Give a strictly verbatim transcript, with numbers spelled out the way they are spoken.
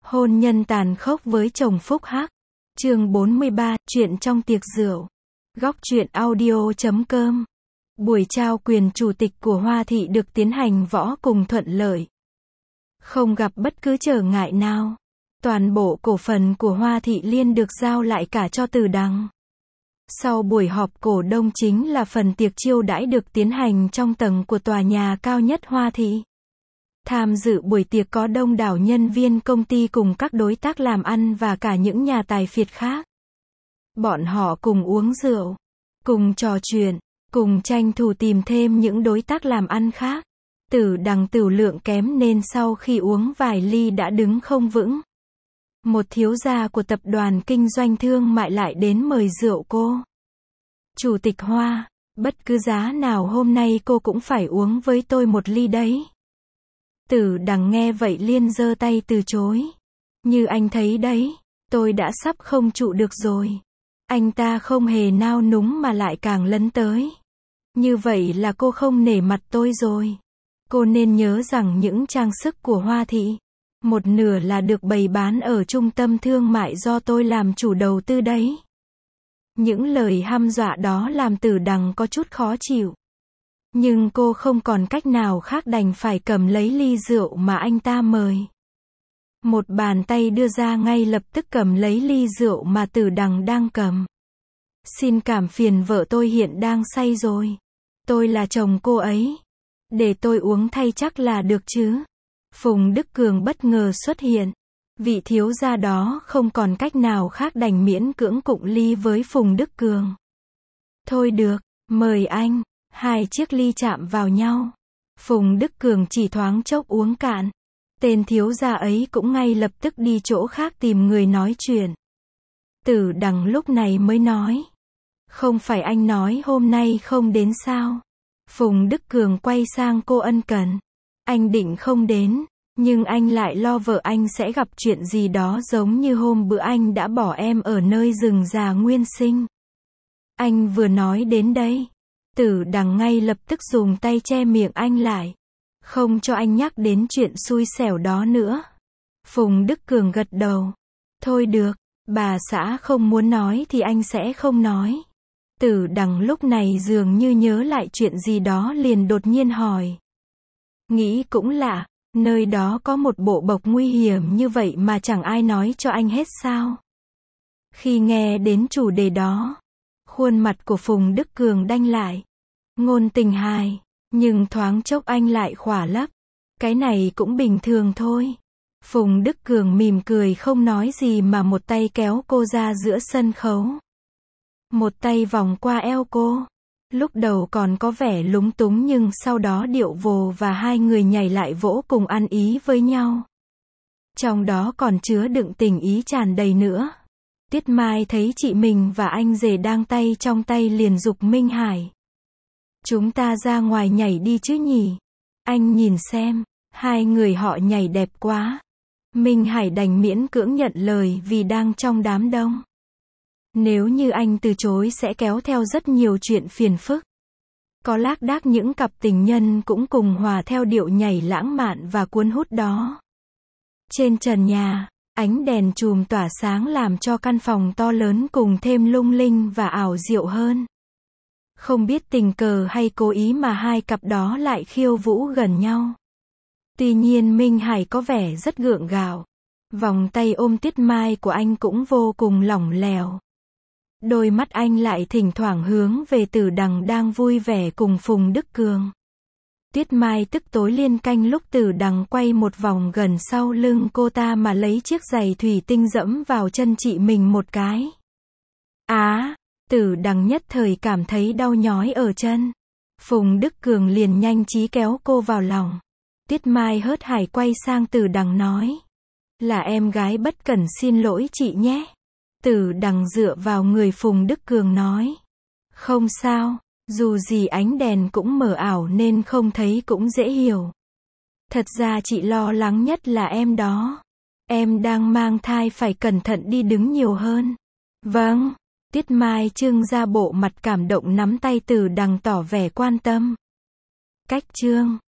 Hôn nhân tàn khốc với chồng phúc hắc. Chương bốn mươi ba, chuyện trong tiệc rượu. Góc truyện audio chấm com. Buổi trao quyền chủ tịch của Hoa Thị được tiến hành võ cùng thuận lợi. Không gặp bất cứ trở ngại nào. Toàn bộ cổ phần của Hoa Thị Liên được giao lại cả cho Từ Đằng. Sau buổi họp cổ đông chính là phần tiệc chiêu đãi được tiến hành trong tầng của tòa nhà cao nhất Hoa Thị. Tham dự buổi tiệc có đông đảo nhân viên công ty cùng các đối tác làm ăn và cả những nhà tài phiệt khác. Bọn họ cùng uống rượu, cùng trò chuyện, cùng tranh thủ tìm thêm những đối tác làm ăn khác. Tử Đằng tửu lượng kém nên sau khi uống vài ly đã đứng không vững. Một thiếu gia của tập đoàn kinh doanh thương mại lại đến mời rượu cô. Chủ tịch Hoa, bất cứ giá nào hôm nay cô cũng phải uống với tôi một ly đấy. Tử Đằng nghe vậy liền giơ tay từ chối. Như anh thấy đấy, tôi đã sắp không trụ được rồi. Anh ta không hề nao núng mà lại càng lấn tới. Như vậy là cô không nể mặt tôi rồi. Cô nên nhớ rằng những trang sức của Hoa Thị, một nửa là được bày bán ở trung tâm thương mại do tôi làm chủ đầu tư đấy. Những lời hăm dọa đó làm Tử Đằng có chút khó chịu. Nhưng cô không còn cách nào khác đành phải cầm lấy ly rượu mà anh ta mời. Một bàn tay đưa ra ngay lập tức cầm lấy ly rượu mà Tử Đằng đang cầm. Xin cảm phiền vợ tôi hiện đang say rồi. Tôi là chồng cô ấy. Để tôi uống thay chắc là được chứ. Phùng Đức Cường bất ngờ xuất hiện. Vị thiếu gia đó không còn cách nào khác đành miễn cưỡng cụng ly với Phùng Đức Cường. Thôi được, mời anh. Hai chiếc ly chạm vào nhau. Phùng Đức Cường chỉ thoáng chốc uống cạn. Tên thiếu gia ấy cũng ngay lập tức đi chỗ khác tìm người nói chuyện. Tử Đằng lúc này mới nói. Không phải anh nói hôm nay không đến sao? Phùng Đức Cường quay sang cô ân cần. Anh định không đến, nhưng anh lại lo vợ anh sẽ gặp chuyện gì đó giống như hôm bữa anh đã bỏ em ở nơi rừng già nguyên sinh. Anh vừa nói đến đây. Tử Đằng ngay lập tức dùng tay che miệng anh lại. Không cho anh nhắc đến chuyện xui xẻo đó nữa. Phùng Đức Cường gật đầu. Thôi được, bà xã không muốn nói thì anh sẽ không nói. Tử Đằng lúc này dường như nhớ lại chuyện gì đó liền đột nhiên hỏi. Nghĩ cũng lạ, nơi đó có một bộ bộc nguy hiểm như vậy mà chẳng ai nói cho anh hết sao? Khi nghe đến chủ đề đó, khuôn mặt của Phùng Đức Cường đanh lại. Ngôn tình hài, nhưng thoáng chốc anh lại khỏa lấp. Cái này cũng bình thường thôi. Phùng Đức Cường mỉm cười không nói gì mà một tay kéo cô ra giữa sân khấu. Một tay vòng qua eo cô. Lúc đầu còn có vẻ lúng túng nhưng sau đó điệu vồ và hai người nhảy lại vỗ cùng ăn ý với nhau. Trong đó còn chứa đựng tình ý tràn đầy nữa. Tiết Mai thấy chị mình và anh rể đang tay trong tay liền giục Minh Hải. Chúng ta ra ngoài nhảy đi chứ nhỉ? Anh nhìn xem, hai người họ nhảy đẹp quá. Minh Hải đành miễn cưỡng nhận lời vì đang trong đám đông. Nếu như anh từ chối sẽ kéo theo rất nhiều chuyện phiền phức. Có lác đác những cặp tình nhân cũng cùng hòa theo điệu nhảy lãng mạn và cuốn hút đó. Trên trần nhà, ánh đèn chùm tỏa sáng làm cho căn phòng to lớn cùng thêm lung linh và ảo diệu hơn. Không biết tình cờ hay cố ý mà hai cặp đó lại khiêu vũ gần nhau. Tuy nhiên Minh Hải có vẻ rất gượng gạo. Vòng tay ôm Tiết Mai của anh cũng vô cùng lỏng lẻo. Đôi mắt anh lại thỉnh thoảng hướng về Tử Đằng đang vui vẻ cùng Phùng Đức Cường. Tiết Mai tức tối liên canh lúc Tử Đằng quay một vòng gần sau lưng cô ta mà lấy chiếc giày thủy tinh dẫm vào chân chị mình một cái. Á! Tử Đằng nhất thời cảm thấy đau nhói ở chân. Phùng Đức Cường liền nhanh trí kéo cô vào lòng. Tiết Mai hớt hải quay sang Tử Đằng nói. Là em gái bất cẩn xin lỗi chị nhé. Tử Đằng dựa vào người Phùng Đức Cường nói. Không sao, dù gì ánh đèn cũng mờ ảo nên không thấy cũng dễ hiểu. Thật ra chị lo lắng nhất là em đó. Em đang mang thai phải cẩn thận đi đứng nhiều hơn. Vâng. Tiết Mai trưng ra bộ mặt cảm động nắm tay Tử Đằng tỏ vẻ quan tâm. Cách chương